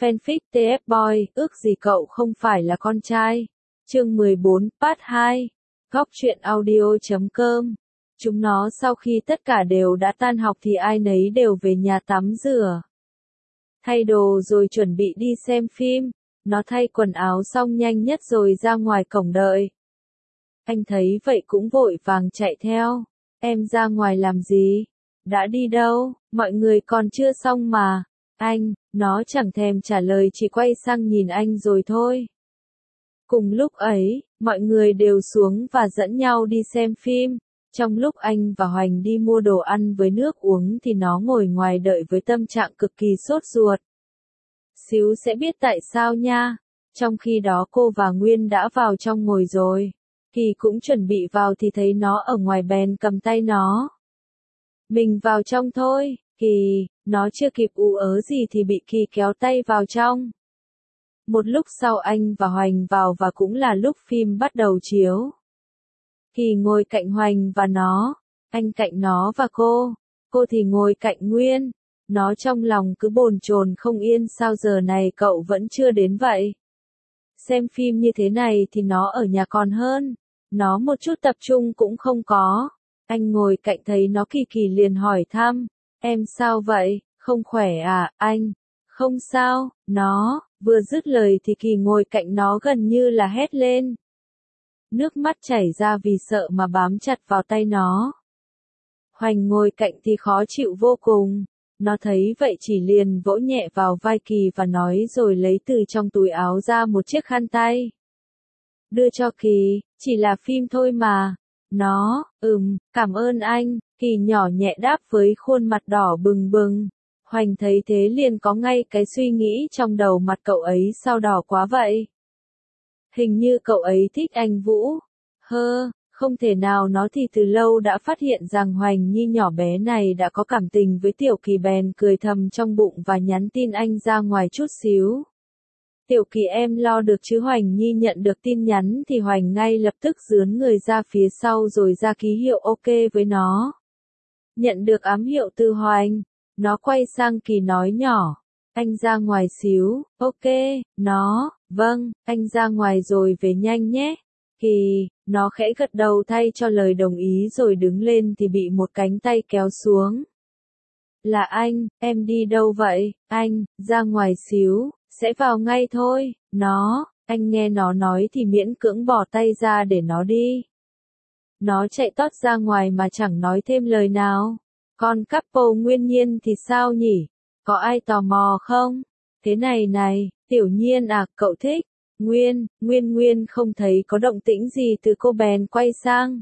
Fanfic TF Boy, ước gì cậu không phải là con trai. Chương 14, Part 2. Góc truyện audio.com. Chúng nó sau khi tất cả đều đã tan học thì ai nấy đều về nhà tắm rửa, thay đồ rồi chuẩn bị đi xem phim. Nó thay quần áo xong nhanh nhất rồi ra ngoài cổng đợi. Anh thấy vậy cũng vội vàng chạy theo. Em ra ngoài làm gì? Đã đi đâu? Mọi người còn chưa xong mà. Anh, nó chẳng thèm trả lời, chỉ quay sang nhìn anh rồi thôi. Cùng lúc ấy, mọi người đều xuống và dẫn nhau đi xem phim. Trong lúc anh và Hoành đi mua đồ ăn với nước uống thì nó ngồi ngoài đợi với tâm trạng cực kỳ sốt ruột. Xíu sẽ biết tại sao nha. Trong khi đó cô và Nguyên đã vào trong ngồi rồi. Kỳ cũng chuẩn bị vào thì thấy nó ở ngoài bèn cầm tay nó. Mình vào trong thôi. Kỳ, nó chưa kịp ú ớ gì thì bị Kỳ kéo tay vào trong. Một lúc sau anh và Hoành vào và cũng là lúc phim bắt đầu chiếu. Kỳ ngồi cạnh Hoành và nó, anh cạnh nó và cô thì ngồi cạnh Nguyên. Nó trong lòng cứ bồn chồn không yên, sao giờ này cậu vẫn chưa đến vậy? Xem phim như thế này thì nó ở nhà còn hơn. Nó một chút tập trung cũng không có. Anh ngồi cạnh thấy nó kỳ kỳ liền hỏi thăm. Em sao vậy, không khỏe à, anh? Không sao, nó, vừa dứt lời thì Kỳ ngồi cạnh nó gần như là hét lên. Nước mắt chảy ra vì sợ mà bám chặt vào tay nó. Hoành ngồi cạnh thì khó chịu vô cùng. Nó thấy vậy chỉ liền vỗ nhẹ vào vai Kỳ và nói rồi lấy từ trong túi áo ra một chiếc khăn tay. Đưa cho Kỳ, chỉ là phim thôi mà. Nó, cảm ơn anh, Kỳ nhỏ nhẹ đáp với khuôn mặt đỏ bừng bừng. Hoành thấy thế liền có ngay cái suy nghĩ trong đầu, mặt cậu ấy sao đỏ quá vậy? Hình như cậu ấy thích anh Vũ. Không thể nào, nó thì từ lâu đã phát hiện rằng Hoành Nhi nhỏ bé này đã có cảm tình với Tiểu Kỳ, bèn cười thầm trong bụng và nhắn tin anh ra ngoài chút xíu. Tiểu Kỳ em lo được chứ? Hoành Nhi nhận được tin nhắn thì Hoành ngay lập tức dướn người ra phía sau rồi ra ký hiệu ok với nó. Nhận được ám hiệu từ Hoành, nó quay sang Kỳ nói nhỏ. Anh ra ngoài xíu, ok, nó, vâng, anh ra ngoài rồi về nhanh nhé. Kỳ, nó khẽ gật đầu thay cho lời đồng ý rồi đứng lên thì bị một cánh tay kéo xuống. Là anh, em đi đâu vậy? Anh, ra ngoài xíu, sẽ vào ngay thôi. Nó, anh nghe nó nói thì miễn cưỡng bỏ tay ra để nó đi. Nó chạy tót ra ngoài mà chẳng nói thêm lời nào. Còn couple Nguyên Nhiên thì sao nhỉ? Có ai tò mò không? Thế này, Tiểu Nhiên à, cậu thích? Nguyên không thấy có động tĩnh gì từ cô bèn quay sang.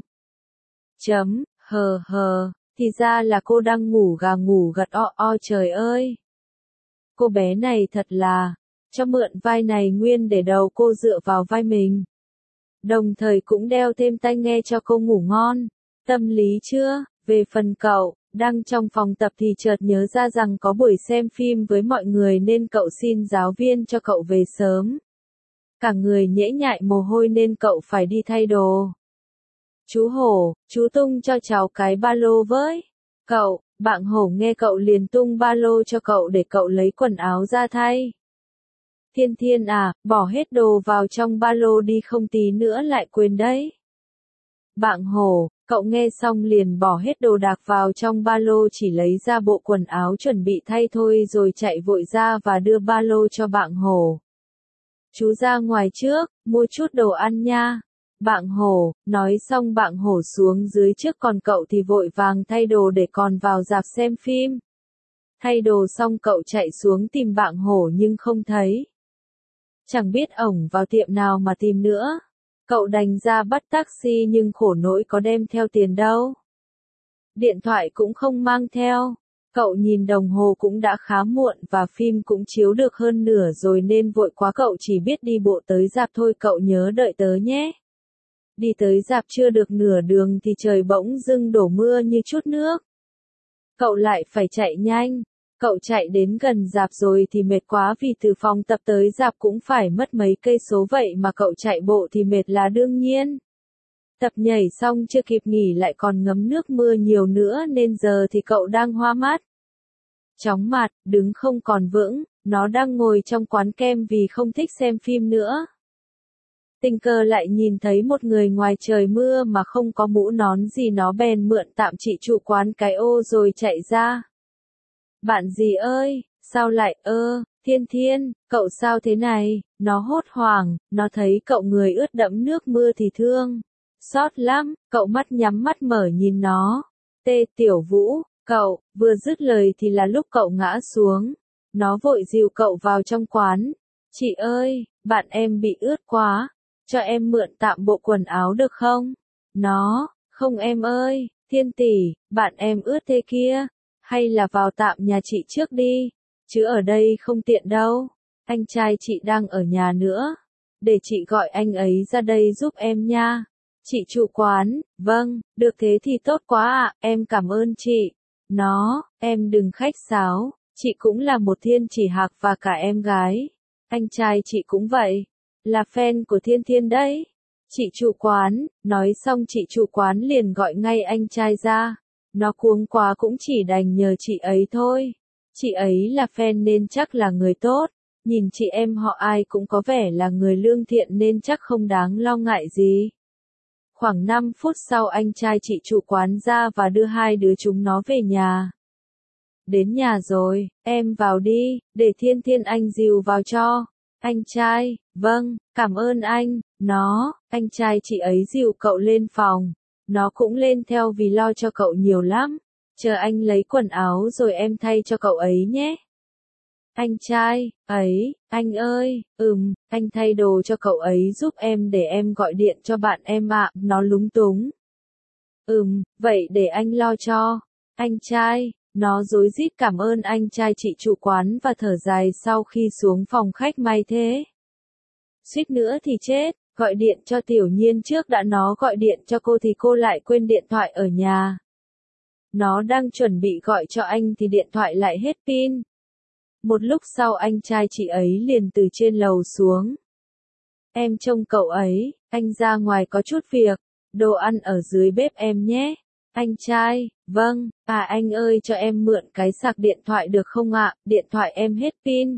Thì ra là cô đang ngủ gà ngủ gật trời ơi. Cô bé này thật là, cho mượn vai này Nguyên để đầu cô dựa vào vai mình. Đồng thời cũng đeo thêm tai nghe cho cô ngủ ngon. Tâm lý chưa? Về phần cậu, đang trong phòng tập thì chợt nhớ ra rằng có buổi xem phim với mọi người nên cậu xin giáo viên cho cậu về sớm. Cả người nhễ nhại mồ hôi nên cậu phải đi thay đồ. Chú Hổ, chú tung cho cháu cái ba lô với. Cậu, bạn Hổ nghe cậu liền tung ba lô cho cậu để cậu lấy quần áo ra thay. Thiên à, bỏ hết đồ vào trong ba lô đi, không tí nữa lại quên đấy. Bạn Hổ, cậu nghe xong liền bỏ hết đồ đạc vào trong ba lô, chỉ lấy ra bộ quần áo chuẩn bị thay thôi rồi chạy vội ra và đưa ba lô cho bạn Hổ. Chú ra ngoài trước, mua chút đồ ăn nha. Bạn Hổ, nói xong bạn Hổ xuống dưới trước, còn cậu thì vội vàng thay đồ để còn vào rạp xem phim. Thay đồ xong cậu chạy xuống tìm bạn Hổ nhưng không thấy. Chẳng biết ổng vào tiệm nào mà tìm nữa. Cậu đành ra bắt taxi nhưng khổ nỗi có đem theo tiền đâu. Điện thoại cũng không mang theo. Cậu nhìn đồng hồ cũng đã khá muộn và phim cũng chiếu được hơn nửa rồi nên vội quá cậu chỉ biết đi bộ tới rạp thôi. Cậu nhớ đợi tớ nhé. Đi tới rạp chưa được nửa đường thì trời bỗng dưng đổ mưa như chút nước. Cậu lại phải chạy nhanh. Cậu chạy đến gần rạp rồi thì mệt quá vì từ phòng tập tới rạp cũng phải mất mấy cây số, vậy mà cậu chạy bộ thì mệt là đương nhiên. Tập nhảy xong chưa kịp nghỉ lại còn ngấm nước mưa nhiều nữa nên giờ thì cậu đang hoa mắt. Chóng mặt, đứng không còn vững, Nó đang ngồi trong quán kem vì không thích xem phim nữa. Tình cờ lại nhìn thấy một người ngoài trời mưa mà không có mũ nón gì, nó bèn mượn tạm chị chủ quán cái ô rồi chạy ra. Bạn gì ơi, sao lại Thiên Thiên, cậu sao thế này? Nó hốt hoảng, nó thấy cậu người ướt đẫm nước mưa thì thương. Xót lắm, cậu mắt nhắm mắt mở nhìn nó. Tiểu Vũ, cậu, vừa dứt lời thì là lúc cậu ngã xuống. Nó vội dìu cậu vào trong quán. Chị ơi, bạn em bị ướt quá. Cho em mượn tạm bộ quần áo được không? Nó, không em ơi, Thiên tỷ, bạn em ướt thế kia. Hay là vào tạm nhà chị trước đi. Chứ ở đây không tiện đâu. Anh trai chị đang ở nhà nữa. Để chị gọi anh ấy ra đây giúp em nha. Chị chủ quán, vâng, được thế thì tốt quá ạ, em cảm ơn chị. Nó, em đừng khách sáo, chị cũng là một thiên chỉ hạc và cả em gái. Anh trai chị cũng vậy, là fan của Thiên Thiên đấy. Chị chủ quán, nói xong chị chủ quán liền gọi ngay anh trai ra. Nó cuống quá cũng chỉ đành nhờ chị ấy thôi. Chị ấy là fan nên chắc là người tốt. Nhìn chị em họ ai cũng có vẻ là người lương thiện nên chắc không đáng lo ngại gì. Khoảng 5 phút sau anh trai chị chủ quán ra và đưa hai đứa chúng nó về nhà. Đến nhà rồi, em vào đi, để Thiên Thiên anh dìu vào cho. Anh trai, vâng, cảm ơn anh. Nó, anh trai chị ấy dìu cậu lên phòng. Nó cũng lên theo vì lo cho cậu nhiều lắm. Chờ anh lấy quần áo rồi em thay cho cậu ấy nhé. Anh trai, anh ơi, anh thay đồ cho cậu ấy giúp em để em gọi điện cho bạn em ạ, nó lúng túng. Vậy để anh lo cho. Anh trai, nó rối rít cảm ơn anh trai chị chủ quán và thở dài sau khi xuống phòng khách may thế. Suýt nữa thì chết, gọi điện cho Tiểu Nhiên trước đã, nó gọi điện cho cô thì cô lại quên điện thoại ở nhà. Nó đang chuẩn bị gọi cho anh thì điện thoại lại hết pin. Một lúc sau anh trai chị ấy liền từ trên lầu xuống. Em trông cậu ấy, anh ra ngoài có chút việc, đồ ăn ở dưới bếp em nhé. Anh trai, vâng, anh ơi cho em mượn cái sạc điện thoại được không ạ, điện thoại em hết pin.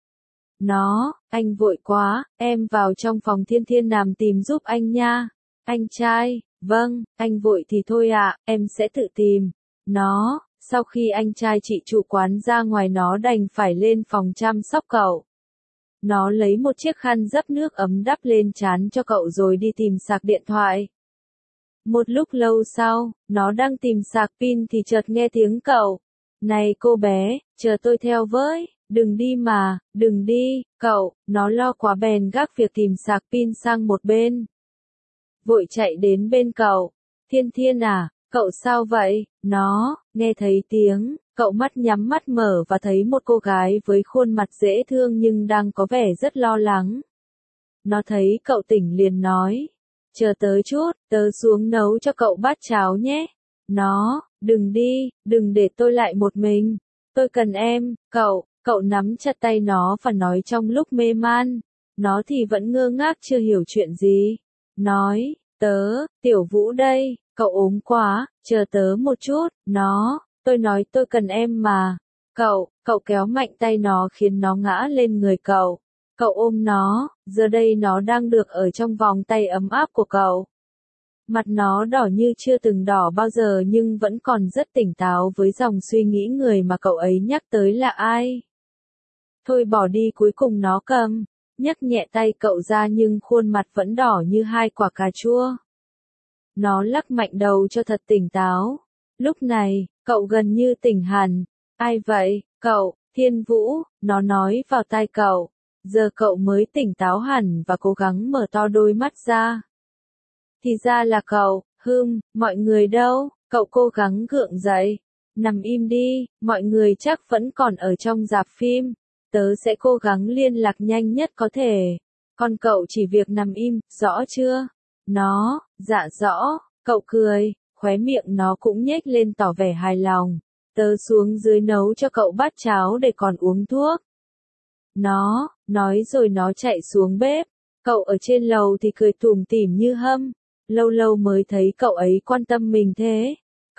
Nó, anh vội quá, em vào trong phòng Thiên Thiên làm tìm giúp anh nha. Anh trai, vâng, anh vội thì thôi ạ, em sẽ tự tìm. Nó, sau khi anh trai chị chủ quán ra ngoài nó đành phải lên phòng chăm sóc cậu. Nó lấy một chiếc khăn dấp nước ấm đắp lên trán cho cậu rồi đi tìm sạc điện thoại. Một lúc lâu sau, nó đang tìm sạc pin thì chợt nghe tiếng cậu. Này cô bé, chờ tôi theo với, đừng đi mà, đừng đi, cậu, nó lo quá bèn gác việc tìm sạc pin sang một bên. Vội chạy đến bên cậu. Thiên Thiên à, cậu sao vậy? Nó, nghe thấy tiếng, cậu mắt nhắm mắt mở và thấy một cô gái với khuôn mặt dễ thương nhưng đang có vẻ rất lo lắng. Nó thấy cậu tỉnh liền nói. Chờ tớ chút, tớ xuống nấu cho cậu bát cháo nhé. Nó, đừng đi, đừng để tôi lại một mình. Tôi cần em, cậu nắm chặt tay nó và nói trong lúc mê man. Nó thì vẫn ngơ ngác chưa hiểu chuyện gì. Nói, Tiểu Vũ đây, cậu ốm quá, chờ tớ một chút. Nó, tôi nói tôi cần em mà. Cậu kéo mạnh tay nó khiến nó ngã lên người cậu. Cậu ôm nó, giờ đây nó đang được ở trong vòng tay ấm áp của cậu. Mặt nó đỏ như chưa từng đỏ bao giờ nhưng vẫn còn rất tỉnh táo với dòng suy nghĩ người mà cậu ấy nhắc tới là ai. Thôi bỏ đi, cuối cùng nó nhấc nhẹ tay cậu ra nhưng khuôn mặt vẫn đỏ như hai quả cà chua. Nó lắc mạnh đầu cho thật tỉnh táo. Lúc này, cậu gần như tỉnh hẳn. Ai vậy, cậu, Thiên Vũ, nó nói vào tai cậu. Giờ cậu mới tỉnh táo hẳn và cố gắng mở to đôi mắt ra. Thì ra là cậu, mọi người đâu, cậu cố gắng gượng dậy. Nằm im đi, mọi người chắc vẫn còn ở trong rạp phim. Tớ sẽ cố gắng liên lạc nhanh nhất có thể. Còn cậu chỉ việc nằm im, rõ chưa? Nó, dạ rõ, cậu cười, khóe miệng nó cũng nhếch lên tỏ vẻ hài lòng. Tớ xuống dưới nấu cho cậu bát cháo để còn uống thuốc. Nó, nói rồi nó chạy xuống bếp. Cậu ở trên lầu thì cười tủm tỉm như hâm. Lâu lâu mới thấy cậu ấy quan tâm mình thế.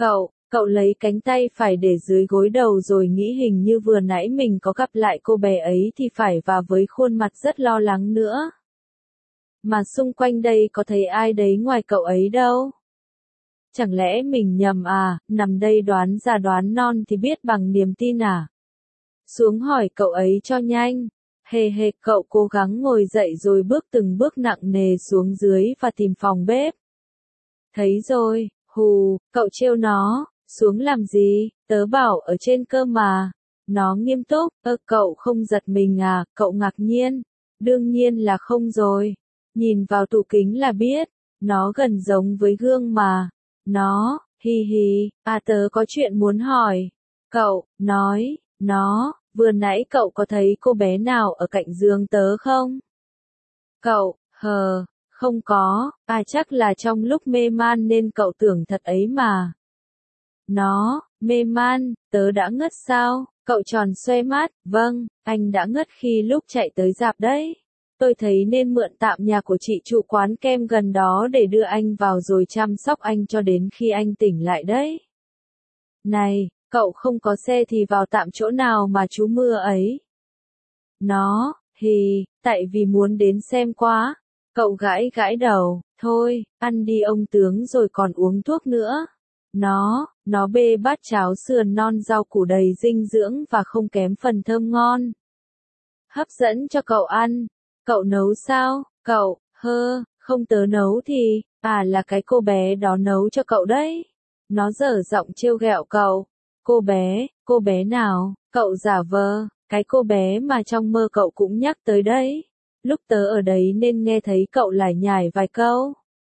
Cậu lấy cánh tay phải để dưới gối đầu rồi nghĩ hình như vừa nãy mình có gặp lại cô bé ấy thì phải, và với khuôn mặt rất lo lắng nữa. Mà xung quanh đây có thấy ai đấy ngoài cậu ấy đâu. Chẳng lẽ mình nhầm à, nằm đây đoán già đoán non thì biết bằng niềm tin à? Xuống hỏi cậu ấy cho nhanh. Hề hề, cậu cố gắng ngồi dậy rồi bước từng bước nặng nề xuống dưới và tìm phòng bếp. Thấy rồi, hù, cậu trêu nó, xuống làm gì, tớ bảo ở trên cơ mà. Nó nghiêm túc, cậu không giật mình à, cậu ngạc nhiên. Đương nhiên là không rồi. Nhìn vào tủ kính là biết, nó gần giống với gương mà. Nó, hi hi, tớ có chuyện muốn hỏi. Cậu, nói, nó, vừa nãy cậu có thấy cô bé nào ở cạnh giường tớ không? Cậu, không có, chắc là trong lúc mê man nên cậu tưởng thật ấy mà. Nó, mê man, tớ đã ngất sao? Cậu tròn xoe mắt, vâng, anh đã ngất khi lúc chạy tới rạp đấy. Tôi thấy nên mượn tạm nhà của chị chủ quán kem gần đó để đưa anh vào rồi chăm sóc anh cho đến khi anh tỉnh lại đấy. Này, cậu không có xe thì vào tạm chỗ nào mà trú mưa ấy? Nó, tại vì muốn đến xem quá. Cậu gãi gãi đầu, thôi, ăn đi ông tướng rồi còn uống thuốc nữa. Nó bê bát cháo sườn non rau củ đầy dinh dưỡng và không kém phần thơm ngon. Hấp dẫn cho cậu ăn. Cậu nấu sao? Cậu, không tớ nấu thì, là cái cô bé đó nấu cho cậu đấy. Nó dở giọng trêu ghẹo cậu. Cô bé nào? Cậu giả vờ, cái cô bé mà trong mơ cậu cũng nhắc tới đấy. Lúc tớ ở đấy nên nghe thấy cậu lải nhải vài câu.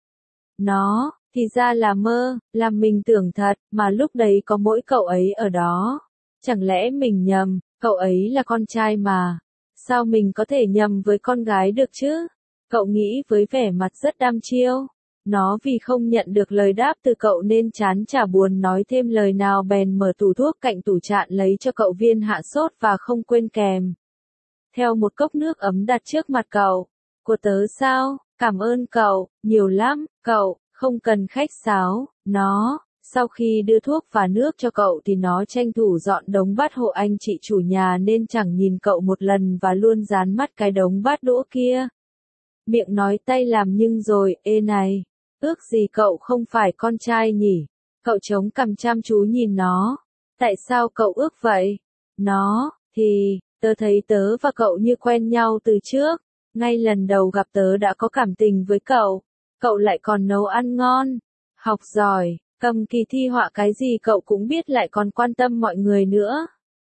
Nó, thì ra là mơ, làm mình tưởng thật, mà lúc đấy có mỗi cậu ấy ở đó. Chẳng lẽ mình nhầm, cậu ấy là con trai mà. Sao mình có thể nhầm với con gái được chứ? Cậu nghĩ với vẻ mặt rất đăm chiêu. Nó vì không nhận được lời đáp từ cậu nên chán chả buồn nói thêm lời nào bèn mở tủ thuốc cạnh tủ trạn lấy cho cậu viên hạ sốt và không quên kèm theo một cốc nước ấm đặt trước mặt cậu. Của tớ sao? Cảm ơn cậu, nhiều lắm, cậu, không cần khách sáo. Nó, sau khi đưa thuốc và nước cho cậu thì nó tranh thủ dọn đống bát hộ anh chị chủ nhà nên chẳng nhìn cậu một lần và luôn dán mắt cái đống bát đũa kia. Miệng nói tay làm nhưng rồi, ê này, ước gì cậu không phải con trai nhỉ? Cậu chống cằm chăm chú nhìn nó. Tại sao cậu ước vậy? Nó, thì, tớ thấy tớ và cậu như quen nhau từ trước. Ngay lần đầu gặp tớ đã có cảm tình với cậu. Cậu lại còn nấu ăn ngon. Học giỏi, cầm kỳ thi họa cái gì cậu cũng biết lại còn quan tâm mọi người nữa.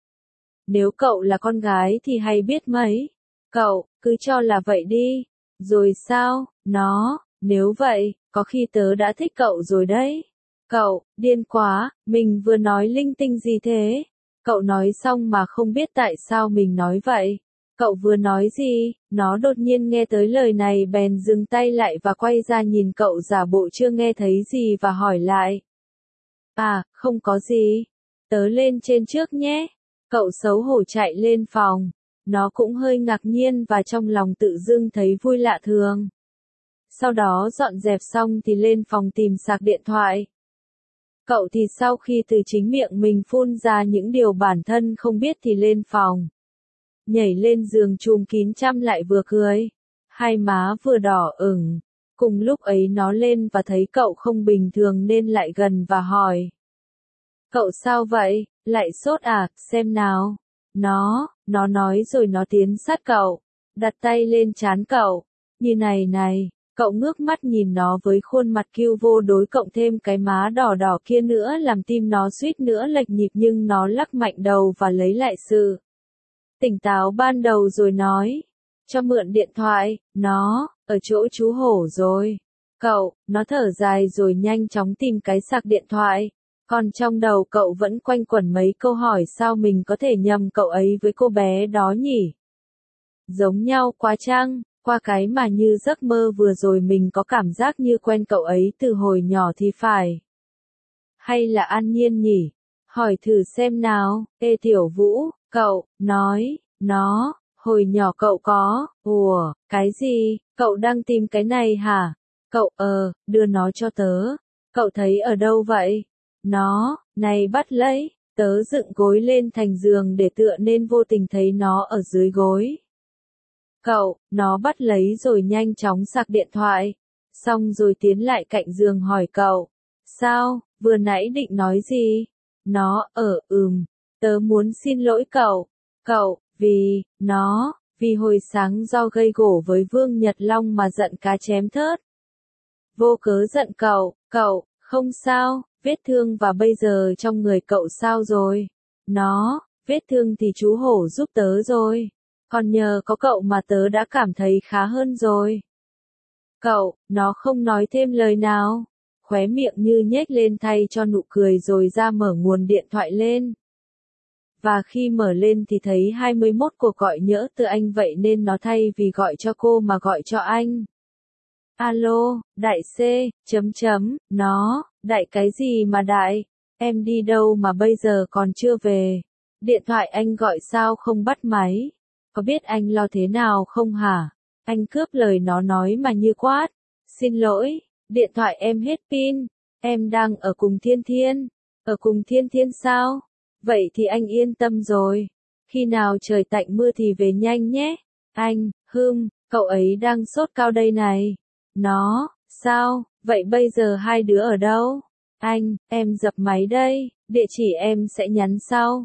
Nếu cậu là con gái thì hay biết mấy. Cậu, cứ cho là vậy đi. Rồi sao? Nó, nếu vậy, có khi tớ đã thích cậu rồi đấy. Cậu, điên quá, mình vừa nói linh tinh gì thế? Cậu nói xong mà không biết tại sao mình nói vậy. Cậu vừa nói gì? Nó đột nhiên nghe tới lời này bèn dừng tay lại và quay ra nhìn cậu giả bộ chưa nghe thấy gì và hỏi lại. Không có gì. Tớ lên trên trước nhé. Cậu xấu hổ chạy lên phòng. Nó cũng hơi ngạc nhiên và trong lòng tự dưng thấy vui lạ thường. Sau đó dọn dẹp xong thì lên phòng tìm sạc điện thoại. Cậu thì sau khi từ chính miệng mình phun ra những điều bản thân không biết thì lên phòng. Nhảy lên giường chùm kín chăm lại vừa cười. Hai má vừa đỏ ửng. Cùng lúc ấy nó lên và thấy cậu không bình thường nên lại gần và hỏi. Cậu sao vậy? Lại sốt à? Xem nào. Nó nói rồi nó tiến sát cậu. Đặt tay lên trán cậu. Như này. Cậu ngước mắt nhìn nó với khuôn mặt kiêu vô đối cộng thêm cái má đỏ đỏ kia nữa làm tim nó suýt nữa lệch nhịp nhưng nó lắc mạnh đầu và lấy lại sự tỉnh táo ban đầu rồi nói. Cho mượn điện thoại, nó, ở chỗ chú hổ rồi. Cậu, nó thở dài rồi nhanh chóng tìm cái sạc điện thoại. Còn trong đầu cậu vẫn quanh quẩn mấy câu hỏi sao mình có thể nhầm cậu ấy với cô bé đó nhỉ? Giống nhau quá chăng? Qua cái mà như giấc mơ vừa rồi mình có cảm giác như quen cậu ấy từ hồi nhỏ thì phải. Hay là An Nhiên nhỉ? Hỏi thử xem nào. Ê Tiểu Vũ, cậu, nói, nó, hồi nhỏ cậu có, cái gì, cậu đang tìm cái này hả? Cậu, đưa nó cho tớ. Cậu thấy ở đâu vậy? Nó, này bắt lấy, tớ dựng gối lên thành giường để tựa nên vô tình thấy nó ở dưới gối. Cậu, nó bắt lấy rồi nhanh chóng sạc điện thoại. Xong rồi tiến lại cạnh giường hỏi cậu. Sao, vừa nãy định nói gì? Nó, tớ muốn xin lỗi cậu. Cậu, vì hồi sáng do gây gổ với Vương Nhật Long mà giận cá chém thớt. Vô cớ giận cậu, không sao, vết thương và bây giờ trong người cậu sao rồi? Nó, vết thương thì chú Hổ giúp tớ rồi. Còn nhờ có cậu mà tớ đã cảm thấy khá hơn rồi. Cậu, nó không nói thêm lời nào. Khóe miệng như nhếch lên thay cho nụ cười rồi ra mở nguồn điện thoại lên. Và khi mở lên thì thấy 21 cuộc gọi nhỡ từ anh vậy nên nó thay vì gọi cho cô mà gọi cho anh. Alo, đại C, nó, đại cái gì mà đại, em đi đâu mà bây giờ còn chưa về. Điện thoại anh gọi sao không bắt máy, có biết anh lo thế nào không hả? Anh cướp lời nó nói mà như quát. Xin lỗi, điện thoại em hết pin, em đang ở cùng Thiên Thiên. Ở cùng Thiên Thiên sao? Vậy thì anh yên tâm rồi. Khi nào trời tạnh mưa thì về nhanh nhé. Anh, cậu ấy đang sốt cao đây này. Nó, sao, vậy bây giờ hai đứa ở đâu? Anh, em dập máy đây, địa chỉ em sẽ nhắn sau.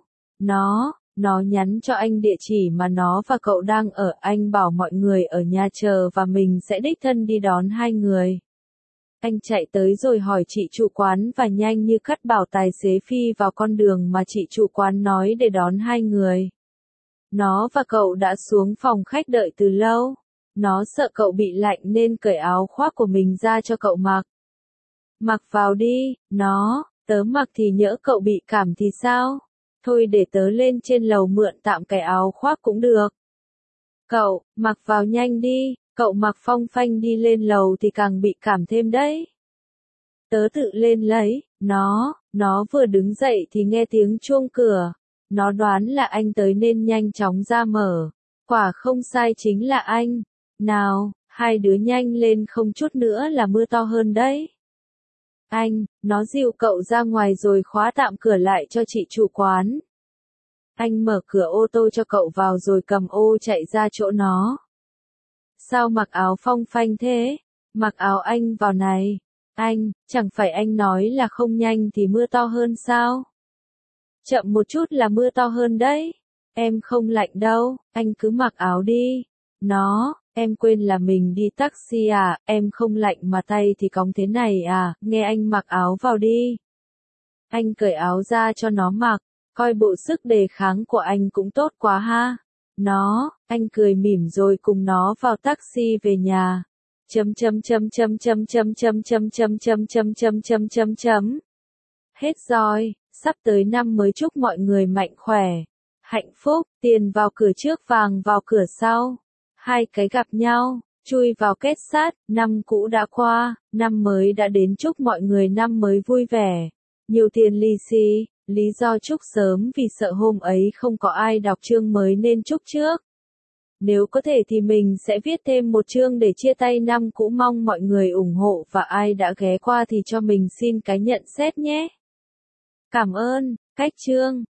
Nó nhắn cho anh địa chỉ mà nó và cậu đang ở, anh bảo mọi người ở nhà chờ và mình sẽ đích thân đi đón hai người. Anh chạy tới rồi hỏi chị chủ quán và nhanh như cắt bảo tài xế phi vào con đường mà chị chủ quán nói để đón hai người. Nó và cậu đã xuống phòng khách đợi từ lâu. Nó sợ cậu bị lạnh nên cởi áo khoác của mình ra cho cậu mặc. Mặc vào đi, tớ mặc thì nhỡ cậu bị cảm thì sao? Thôi để tớ lên trên lầu mượn tạm cái áo khoác cũng được. Cậu, mặc vào nhanh đi, cậu mặc phong phanh đi lên lầu thì càng bị cảm thêm đấy. Tớ tự lên lấy, nó vừa đứng dậy thì nghe tiếng chuông cửa. Nó đoán là anh tới nên nhanh chóng ra mở. Quả không sai chính là anh. Nào, hai đứa nhanh lên không chút nữa là mưa to hơn đấy. Anh, nó dìu cậu ra ngoài rồi khóa tạm cửa lại cho chị chủ quán. Anh mở cửa ô tô cho cậu vào rồi cầm ô chạy ra chỗ nó. Sao mặc áo phong phanh thế? Mặc áo anh vào này. Anh, chẳng phải anh nói là không nhanh thì mưa to hơn sao? Chậm một chút là mưa to hơn đấy. Em không lạnh đâu, anh cứ mặc áo đi. Em quên là mình đi taxi à, em không lạnh mà tay thì cóng thế này à, nghe anh mặc áo vào đi. Anh cởi áo ra cho nó mặc, coi bộ sức đề kháng của anh cũng tốt quá ha. Anh cười mỉm rồi cùng nó vào taxi về nhà. Hết rồi, sắp tới năm mới, chúc mọi người mạnh khỏe, hạnh phúc, tiền vào cửa trước vàng vào cửa sau. Hai cái gặp nhau, chui vào kết sát, năm cũ đã qua, năm mới đã đến, chúc mọi người năm mới vui vẻ. Nhiều tiền lì xì, lý do chúc sớm vì sợ hôm ấy không có ai đọc chương mới nên chúc trước. Nếu có thể thì mình sẽ viết thêm một chương để chia tay năm cũ, mong mọi người ủng hộ và ai đã ghé qua thì cho mình xin cái nhận xét nhé. Cảm ơn, cách chương.